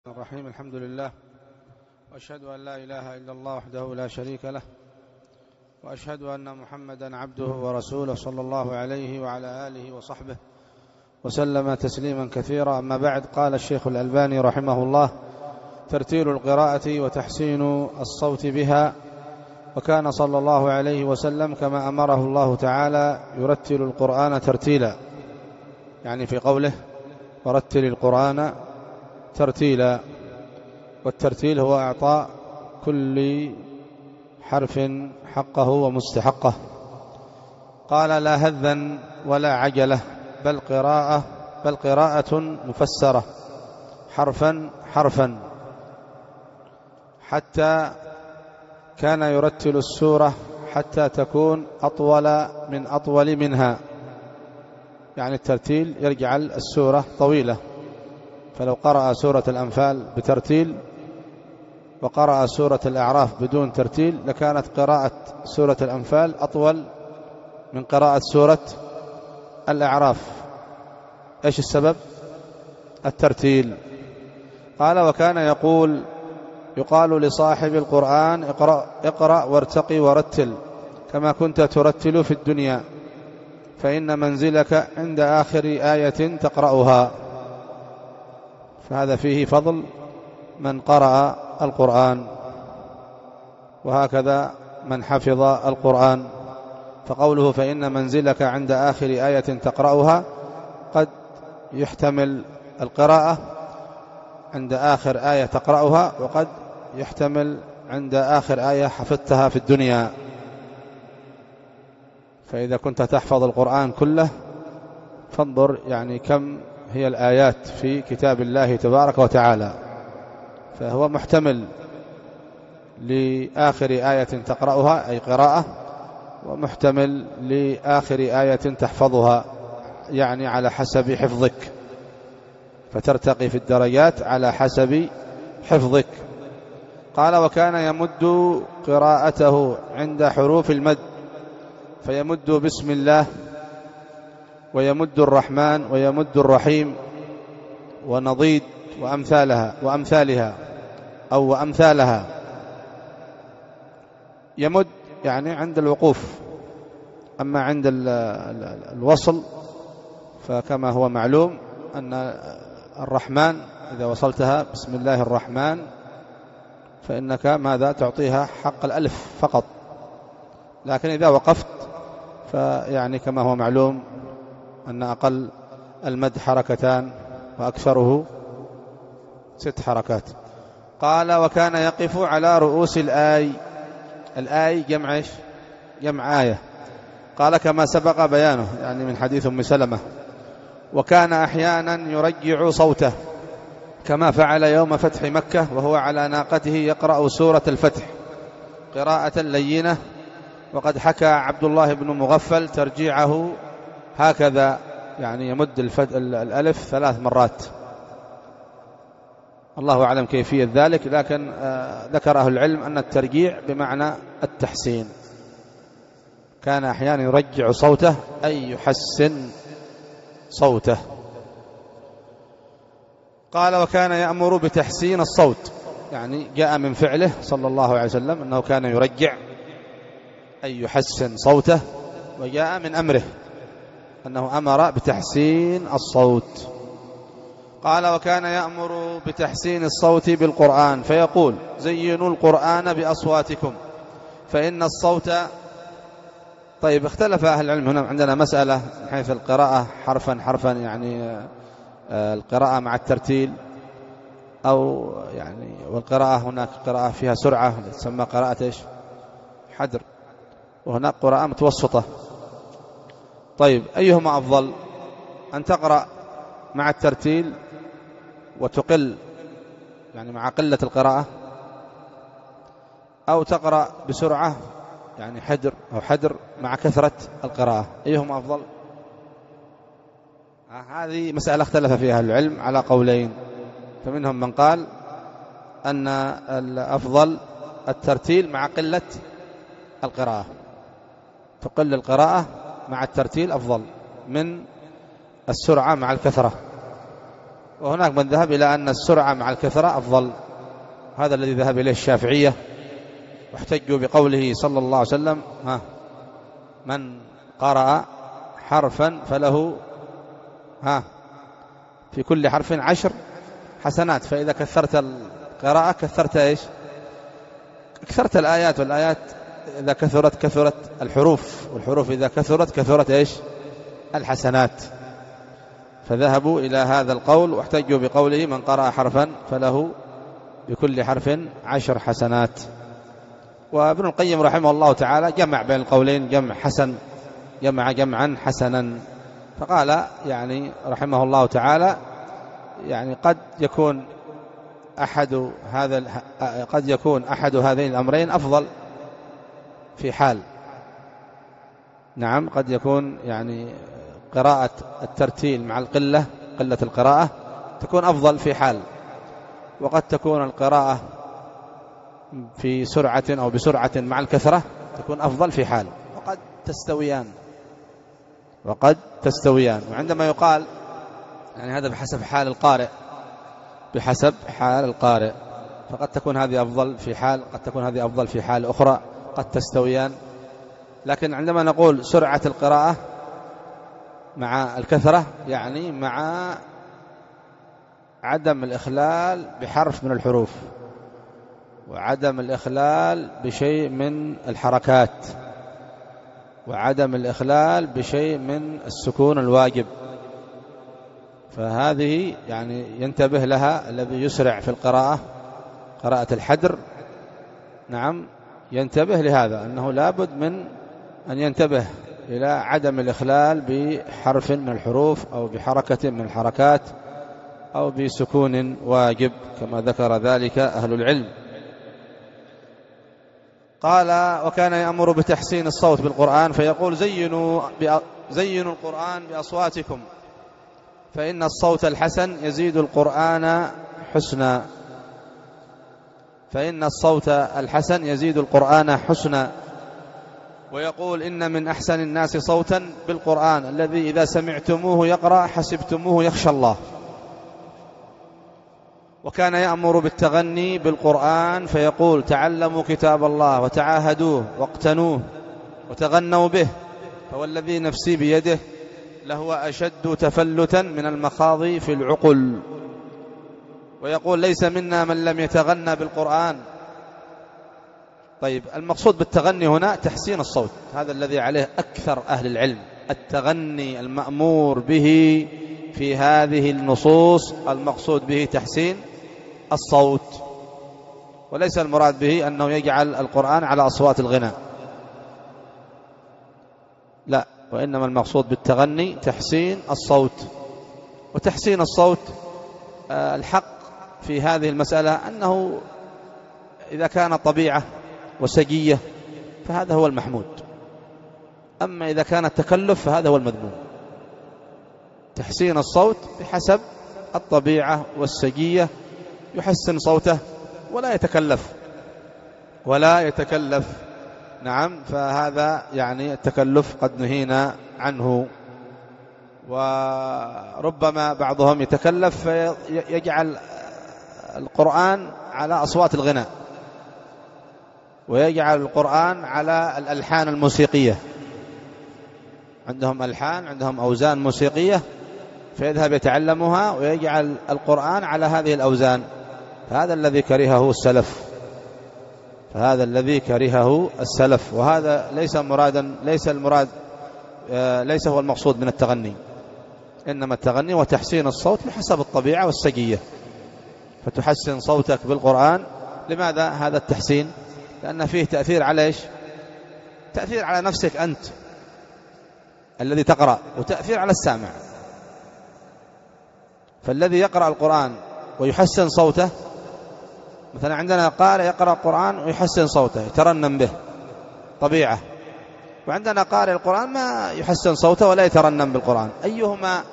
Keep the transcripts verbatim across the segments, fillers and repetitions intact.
الرحيم. الحمد لله، وأشهد أن لا إله إلا الله وحده لا شريك له، وأشهد أن محمدا عبده ورسوله صلى الله عليه وعلى آله وصحبه وسلم تسليما كثيرا. أما بعد، قال الشيخ الألباني رحمه الله: ترتيل القراءة وتحسين الصوت بها. وكان صلى الله عليه وسلم كما أمره الله تعالى يرتل القرآن ترتيلا، يعني في قوله ورتل القرآن ترتيلا. والترتيل هو إعطاء كل حرف حقه ومستحقه. قال: لا هذا ولا عجلة، بل قراءة بل قراءة مفسرة حرفا حرفا، حتى كان يرتل السورة حتى تكون أطول من أطول منها، يعني الترتيل يجعل السورة طويلة. فلو قرأ سورة الأنفال بترتيل وقرأ سورة الأعراف بدون ترتيل لكانت قراءة سورة الأنفال أطول من قراءة سورة الأعراف. إيش السبب؟ الترتيل. قال: وكان يقول يقال لصاحب القرآن: اقرأ, اقرأ وارتقي ورتل كما كنت ترتل في الدنيا، فإن منزلك عند آخر آية تقرأها. فهذا فيه فضل من قرأ القرآن، وهكذا من حفظ القرآن. فقوله فإن منزلك عند آخر آية تقرأها قد يحتمل القراءة عند آخر آية تقرأها، وقد يحتمل عند آخر آية حفظتها في الدنيا. فإذا كنت تحفظ القرآن كله فانظر يعني كم هي الآيات في كتاب الله تبارك وتعالى، فهو محتمل لآخر آية تقرأها أي قراءة، ومحتمل لآخر آية تحفظها، يعني على حسب حفظك، فترتقي في الدرجات على حسب حفظك. قال: وكان يمد قراءته عند حروف المد، فيمد بسم الله، ويمد الرحمن، ويمد الرحيم، ونضيد وأمثالها وأمثالها أو وأمثالها. يمد يعني عند الوقوف، أما عند الوصل فكما هو معلوم أن الرحمن إذا وصلتها بسم الله الرحمن فإنك ماذا تعطيها حق الألف فقط، لكن إذا وقفت فيعني كما هو معلوم أن أقل المد حركتان وأكثره ست حركات. قال: وكان يقف على رؤوس الآي. الآي جمع إيش؟ جمع آية. قال: كما سبق بيانه، يعني من حديث أم سلمة. وكان أحيانا يرجع صوته كما فعل يوم فتح مكة وهو على ناقته يقرأ سورة الفتح قراءة لينة. وقد حكى عبد الله بن مغفل ترجيعه هكذا، يعني يمد الألف ثلاث مرات، الله أعلم كيفية ذلك، لكن ذكر أهل العلم أن الترجيع بمعنى التحسين. كان أحيانا يرجع صوته أي يحسن صوته. قال: وكان يأمر بتحسين الصوت، يعني جاء من فعله صلى الله عليه وسلم أنه كان يرجع أي يحسن صوته، وجاء من أمره أنه أمر بتحسين الصوت. قال: وكان يأمر بتحسين الصوت بالقرآن، فيقول: زينوا القرآن بأصواتكم فإن الصوت. طيب، اختلف أهل العلم هنا، عندنا مسألة من حيث القراءة حرفا حرفا، يعني القراءة مع الترتيل، أو يعني والقراءة هناك قراءة فيها سرعة تسمى قراءة إيش؟ حدر، وهناك قراءة متوسطة. طيب، أيهما أفضل؟ أن تقرأ مع الترتيل وتقل يعني مع قلة القراءة، أو تقرأ بسرعة يعني حدر أو حدر مع كثرة القراءة؟ أيهما أفضل؟ هذه مسألة اختلف فيها العلم على قولين، فمنهم من قال أن الأفضل الترتيل مع قلة القراءة، تقل القراءة مع الترتيل أفضل من السرعة مع الكثرة. وهناك من ذهب إلى أن السرعة مع الكثرة أفضل، هذا الذي ذهب إليه الشافعية، واحتجوا بقوله صلى الله عليه وسلم: ها من قرأ حرفا فله ها في كل حرف عشر حسنات. فإذا كثرت القراءة كثرت إيش؟ كثرت الآيات، والآيات إذا كثرت كثرت الحروف، والحروف إذا كثرت كثرت إيش؟ الحسنات. فذهبوا إلى هذا القول واحتجوا بقوله: من قرأ حرفا فله بكل حرف عشر حسنات. وابن القيم رحمه الله تعالى جمع بين القولين، جمع حسن، جمع جمعا حسنا، فقال يعني رحمه الله تعالى يعني قد يكون أحد هذا قد يكون أحد هذين الأمرين أفضل في حال، نعم قد يكون يعني قراءة الترتيل مع القلة، قلة القراءة تكون أفضل في حال، وقد تكون القراءة في سرعة أو بسرعة مع الكثرة تكون أفضل في حال، وقد تستويان وقد تستويان. وعندما يقال يعني هذا بحسب حال القارئ، بحسب حال القارئ، فقد تكون هذه أفضل في حال، قد تكون هذه أفضل في حال أخرى، قد تستويان. لكن عندما نقول سرعة القراءة مع الكثرة يعني مع عدم الإخلال بحرف من الحروف، وعدم الإخلال بشيء من الحركات، وعدم الإخلال بشيء من السكون الواجب، فهذه يعني ينتبه لها الذي يسرع في القراءة، قراءة الحدر، نعم ينتبه لهذا، أنه لابد من أن ينتبه إلى عدم الإخلال بحرف من الحروف أو بحركة من الحركات أو بسكون واجب كما ذكر ذلك أهل العلم. قال: وكان يأمر بتحسين الصوت بالقرآن فيقول: زينوا, زينوا القرآن بأصواتكم فإن الصوت الحسن يزيد القرآن حسنا فإن الصوت الحسن يزيد القرآن حسنا. ويقول: إن من أحسن الناس صوتا بالقرآن الذي إذا سمعتموه يقرأ حسبتموه يخشى الله. وكان يأمر بالتغني بالقرآن فيقول: تعلموا كتاب الله وتعاهدوه واقتنوه وتغنوا به فوالذي نفسي بيده لهو أشد تفلتا من المخاض في العقل. ويقول: ليس منا من لم يتغنى بالقرآن. طيب، المقصود بالتغني هنا تحسين الصوت، هذا الذي عليه أكثر أهل العلم. التغني المأمور به في هذه النصوص المقصود به تحسين الصوت، وليس المراد به أنه يجعل القرآن على أصوات الغناء، لا، وإنما المقصود بالتغني تحسين الصوت. وتحسين الصوت الحق في هذه المسألة أنه إذا كان طبيعة وسجية فهذا هو المحمود، أما إذا كان التكلف فهذا هو المذموم. تحسين الصوت بحسب الطبيعة والسجية، يحسن صوته ولا يتكلف ولا يتكلف نعم، فهذا يعني التكلف قد نهينا عنه. وربما بعضهم يتكلف فيجعل القرآن على أصوات الغناء، ويجعل القرآن على الألحان الموسيقية، عندهم ألحان، عندهم أوزان موسيقية، فيذهب يتعلمها ويجعل القرآن على هذه الأوزان. فهذا الذي كرهه السلف فهذا الذي كرهه السلف وهذا ليس مرادا ليس المراد ليس هو المقصود من التغني، إنما التغني وتحسين الصوت بحسب الطبيعة والسجية. فتحسن صوتك بالقرآن. لماذا هذا التحسين؟ لأن فيه تأثير على إيش؟ تأثير على نفسك أنت الذي تقرأ، وتأثير على السامع. فالذي يقرأ القرآن ويحسن صوته، مثلا عندنا قارئ يقرأ القرآن ويحسن صوته يترنم به طبيعة، وعندنا قارئ القرآن ما يحسن صوته ولا يترنم بالقرآن. أيهما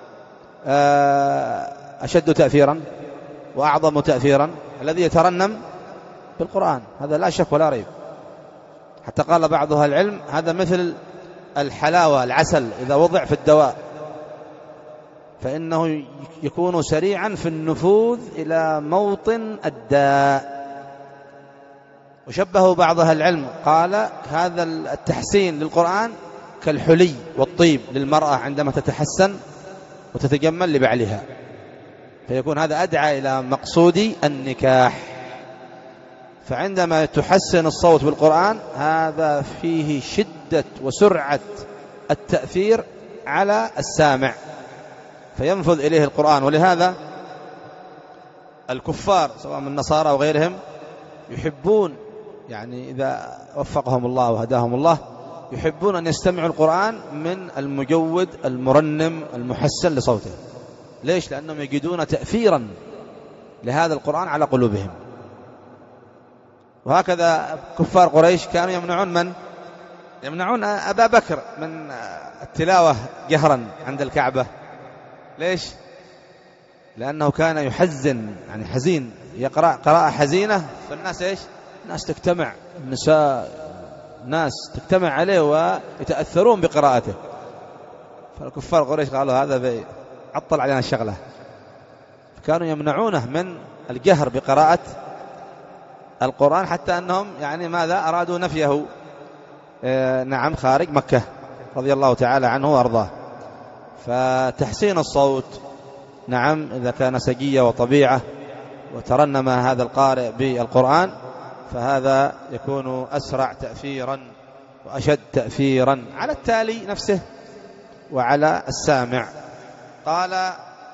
أشد تأثيرا وأعظم تأثيرا؟ الذي يترنم بالقرآن، هذا لا شك ولا ريب. حتى قال بعض أهل العلم: هذا مثل الحلاوة، العسل إذا وضع في الدواء، فإنه يكون سريعا في النفوذ إلى موطن الداء. وشبهه بعض أهل العلم قال هذا التحسين للقرآن كالحلي والطيب للمرأة عندما تتحسن وتتجمل لبعلها، فيكون هذا أدعى إلى مقصود النكاح. فعندما تحسن الصوت بالقرآن هذا فيه شدة وسرعة التأثير على السامع فينفذ إليه القرآن. ولهذا الكفار سواء من النصارى أو غيرهم يحبون، يعني إذا وفقهم الله وهداهم الله، يحبون أن يستمعوا القرآن من المجود المرنم المحسن لصوته. ليش؟ لأنهم يجدون تأثيرا لهذا القرآن على قلوبهم. وهكذا كفار قريش كانوا يمنعون من؟ يمنعون أبا بكر من التلاوة جهرا عند الكعبة. ليش؟ لأنه كان يحزن، يعني حزين، يقرأ قراءة حزينة، فالناس إيش؟ الناس تجتمع، النساء، ناس تجتمع عليه ويتأثرون بقراءته. فالكفار قريش قالوا هذا عطل علينا الشغلة، كانوا يمنعونه من الجهر بقراءة القرآن، حتى أنهم يعني ماذا أرادوا نفيه آه نعم خارج مكة رضي الله تعالى عنه وأرضاه. فتحسين الصوت نعم إذا كان سجية وطبيعة وترنم هذا القارئ بالقرآن فهذا يكون أسرع تأثيرا وأشد تأثيرا على التالي نفسه وعلى السامع. قال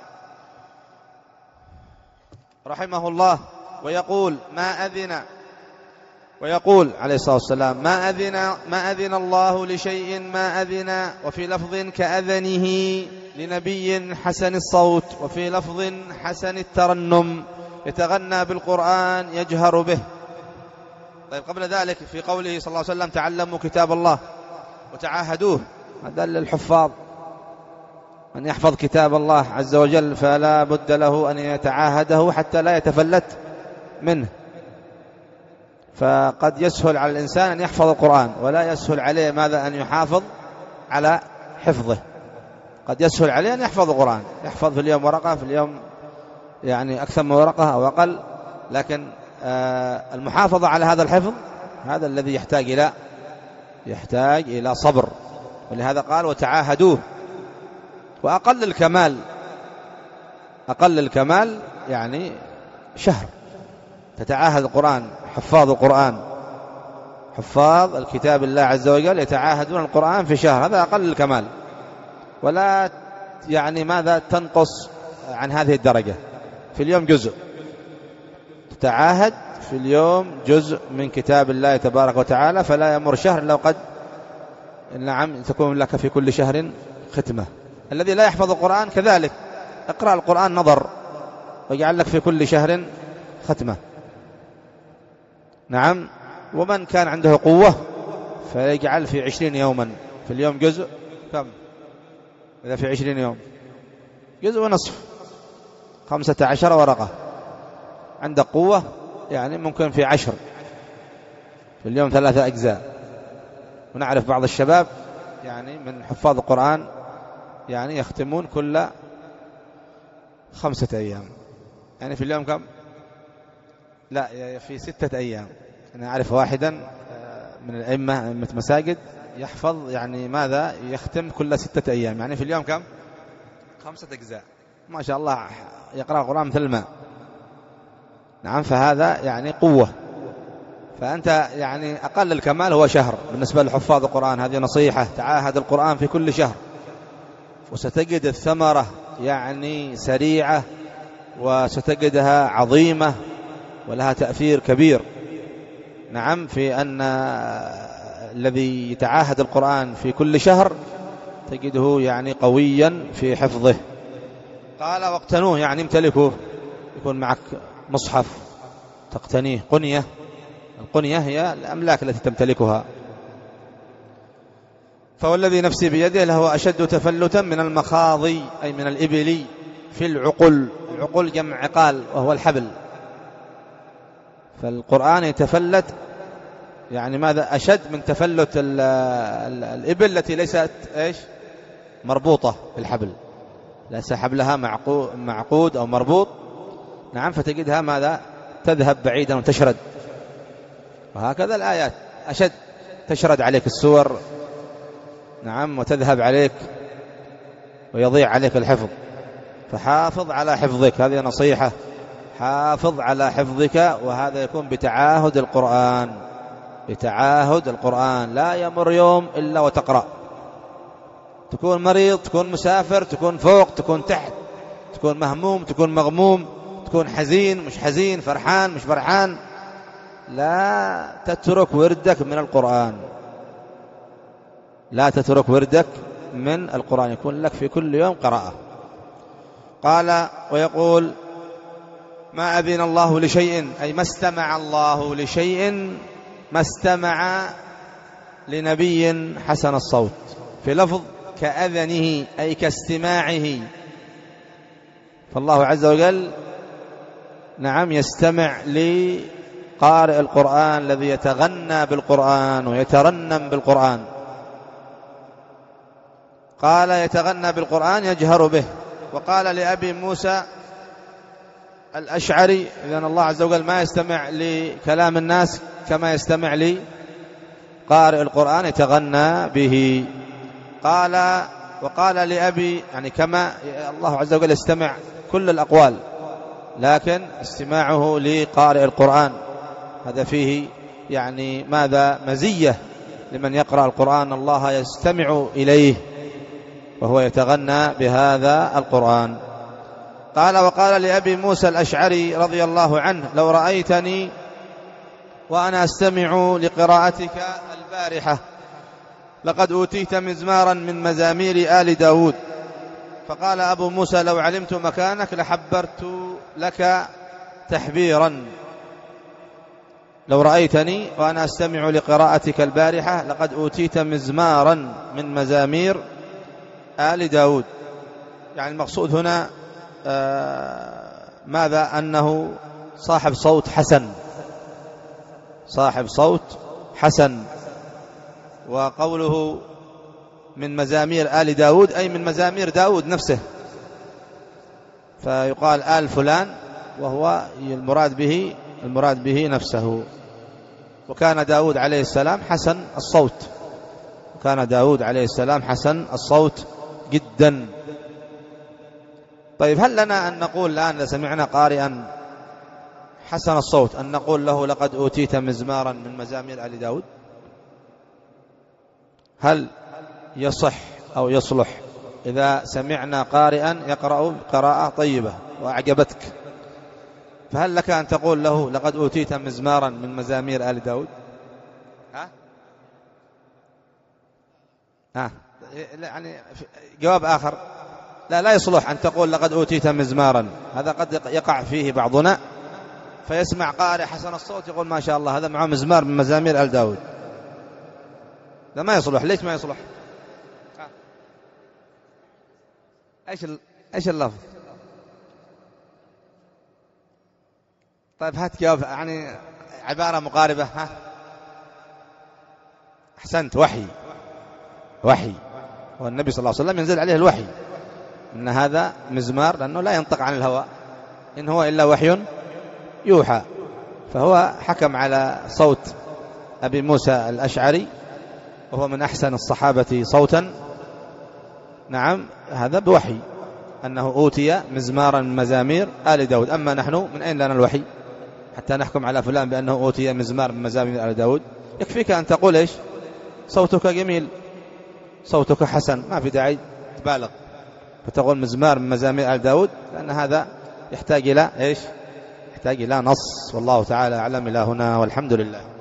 رحمه الله ويقول ما أذن ويقول عليه الصلاة والسلام ما أذن ما أذن الله لشيء ما أذن، وفي لفظ كأذنه لنبي حسن الصوت، وفي لفظ حسن الترنم يتغنى بالقرآن يجهر به. طيب قبل ذلك في قوله صلى الله عليه وسلم تعلموا كتاب الله وتعاهدوه، هذا للحفاظ، من يحفظ كتاب الله عز وجل فلا بد له أن يتعاهده حتى لا يتفلت منه. فقد يسهل على الإنسان أن يحفظ القرآن ولا يسهل عليه ماذا أن يحافظ على حفظه. قد يسهل عليه أن يحفظ القرآن، يحفظ في اليوم ورقة، في اليوم يعني أكثر من ورقة أو أقل، لكن آه المحافظة على هذا الحفظ هذا الذي يحتاج إلى يحتاج إلى صبر. ولهذا قال وتعاهدوه. وأقل الكمال أقل الكمال يعني شهر تتعاهد القرآن. حفاظ القرآن حفاظ الكتاب الله عز وجل يتعاهدون القرآن في شهر، هذا أقل الكمال، ولا يعني ماذا تنقص عن هذه الدرجة. في اليوم جزء تتعاهد، في اليوم جزء من كتاب الله تبارك وتعالى، فلا يمر شهر إلا وقد نعم تكون لك في كل شهر ختمة. الذي لا يحفظ القرآن كذلك، اقرأ القرآن نظر ويجعل لك في كل شهر ختمة. نعم. ومن كان عنده قوة فيجعل في عشرين يوما، في اليوم جزء كم؟ إذا في عشرين يوم جزء ونصف، خمسة عشر ورقة. عندك قوة يعني ممكن في عشر، في اليوم ثلاثة أجزاء. ونعرف بعض الشباب يعني من حفاظ القرآن يعني يختمون كل خمسة أيام، يعني في اليوم كم؟ لا، في ستة أيام. أنا أعرف واحدا من الأئمة أئمة مساجد يحفظ يعني ماذا يختم كل ستة أيام، يعني في اليوم كم؟ خمسة أجزاء، ما شاء الله يقرأ القرآن مثل الماء. نعم. فهذا يعني قوة. فأنت يعني أقل الكمال هو شهر بالنسبة لحفاظ القرآن. هذه نصيحة، تعاهد القرآن في كل شهر وستجد الثمرة يعني سريعة وستجدها عظيمة ولها تأثير كبير. نعم. في أن الذي يتعاهد القرآن في كل شهر تجده يعني قويا في حفظه. قال واقتنوه يعني امتلكوه، يكون معك مصحف تقتنيه، قنية. القنية هي الأملاك التي تمتلكها. فوالذي نفسي بيده لهو أشد تفلتا من المخاضي أي من الإبل في العقل. العقل جمع عقال وهو الحبل. فالقرآن يتفلت يعني ماذا أشد من تفلت الإبل التي ليست إيش مربوطة بالحبل. لا سحب لها معقود أو مربوط، نعم، فتجدها ماذا؟ تذهب بعيدا وتشرد. وهكذا الآيات أشد، تشرد عليك السور، نعم، وتذهب عليك ويضيع عليك الحفظ. فحافظ على حفظك، هذه نصيحة، حافظ على حفظك، وهذا يكون بتعاهد القرآن، بتعاهد القرآن. لا يمر يوم إلا وتقرأ، تكون مريض، تكون مسافر، تكون فوق، تكون تحت، تكون مهموم، تكون مغموم، تكون حزين، مش حزين، فرحان، مش فرحان، لا تترك وردك من القرآن، لا تترك وردك من القرآن، يكون لك في كل يوم قراءة. قال ويقول ما أذن الله لشيء، أي ما استمع الله لشيء، ما استمع لنبي حسن الصوت. في لفظ كأذنه أي كاستماعه، فالله عز وجل نعم يستمع لقارئ القرآن الذي يتغنى بالقرآن ويترنم بالقرآن. قال يتغنى بالقرآن يجهر به. وقال لأبي موسى الأشعري إذن الله عز وجل ما يستمع لكلام الناس كما يستمع لقارئ القرآن يتغنى به. قال وقال لأبي، يعني كما الله عز وجل يستمع كل الأقوال، لكن استماعه لقارئ القرآن هذا فيه يعني ماذا؟ مزية لمن يقرأ القرآن، الله يستمع إليه وهو يتغنى بهذا القرآن. قال وقال لأبي موسى الأشعري رضي الله عنه لو رأيتني وأنا أستمع لقراءتك البارحة لقد أوتيت مزمارا من مزامير آل داود. فقال أبو موسى لو علمت مكانك لحبرت لك تحبيرا. لو رأيتني وأنا أستمع لقراءتك البارحة لقد أوتيت مزمارا من مزامير آل داود. يعني المقصود هنا آه ماذا؟ أنه صاحب صوت حسن، صاحب صوت حسن. وقوله من مزامير آل داود أي من مزامير داود نفسه، فيقال آل فلان وهو المراد به المراد به نفسه. وكان داود عليه السلام حسن الصوت، كان داود عليه السلام حسن الصوت جدا. طيب هل لنا أن نقول الآن إذا سمعنا قارئا حسن الصوت أن نقول له لقد أوتيت مزمارا من مزامير آل داود؟ هل يصح أو يصلح إذا سمعنا قارئا يقرأ قراءة طيبة وأعجبتك، فهل لك أن تقول له لقد أوتيت مزمارا من مزامير آل داود؟ ها؟ ها؟ يعني جواب آخر، لا لا يصلح أن تقول لقد أوتيت مزمارا. هذا قد يقع فيه بعضنا فيسمع قارئ حسن الصوت يقول ما شاء الله هذا معه مزمار من مزامير آل داود. لا ما يصلح. ليش ما يصلح؟ ايش ال... ايش اللفظ؟ طيب هات جواب يعني عبارة مقاربة. ها أحسنت. وحي، وحي. والنبي صلى الله عليه وسلم ينزل عليه الوحي إن هذا مزمار، لأنه لا ينطق عن الهوى إن هو إلا وحي يوحى. فهو حكم على صوت أبي موسى الأشعري وهو من أحسن الصحابة صوتا، نعم، هذا بوحي أنه أوتي مزمارا من مزامير آل داود. أما نحن من أين لنا الوحي حتى نحكم على فلان بأنه أوتي مزمار من مزامير آل داود؟ يكفيك أن تقول إيش؟ صوتك جميل، صوتك حسن، ما في داعي تبالغ فتقول مزمار من مزامير آل داود، لأن هذا يحتاج إلى إيش؟ يحتاج إلى نص. والله تعالى أعلم. إلى هنا والحمد لله.